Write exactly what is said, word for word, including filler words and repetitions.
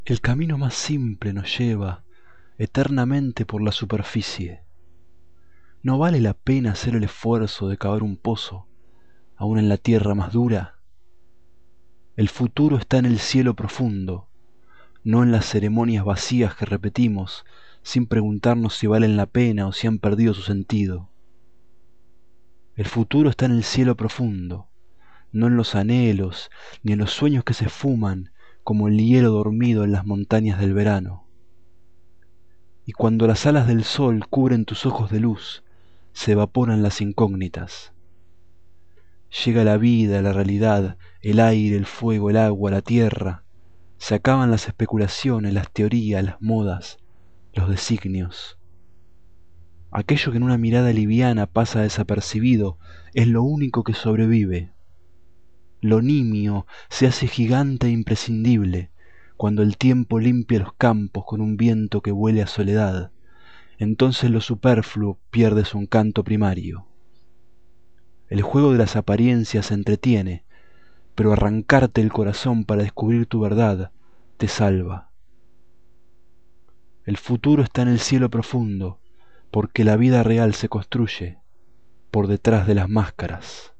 El camino más simple nos lleva eternamente por la superficie. ¿No vale la pena hacer el esfuerzo de cavar un pozo, aun en la tierra más dura? El futuro está en el cielo profundo, no en las ceremonias vacías que repetimos sin preguntarnos si valen la pena o si han perdido su sentido. El futuro está en el cielo profundo, no en los anhelos ni en los sueños que se esfuman como el hielo dormido en las montañas del verano. Y cuando las alas del sol cubren tus ojos de luz, se evaporan las incógnitas. Llega la vida, la realidad, el aire, el fuego, el agua, la tierra. Se acaban las especulaciones, las teorías, las modas, los designios. Aquello que en una mirada liviana pasa desapercibido es lo único que sobrevive. Lo nimio se hace gigante e imprescindible cuando el tiempo limpia los campos con un viento que huele a soledad. Entonces lo superfluo pierde su encanto primario. El juego de las apariencias entretiene, pero arrancarte el corazón para descubrir tu verdad te salva. El futuro está en el cielo profundo, porque la vida real se construye por detrás de las máscaras.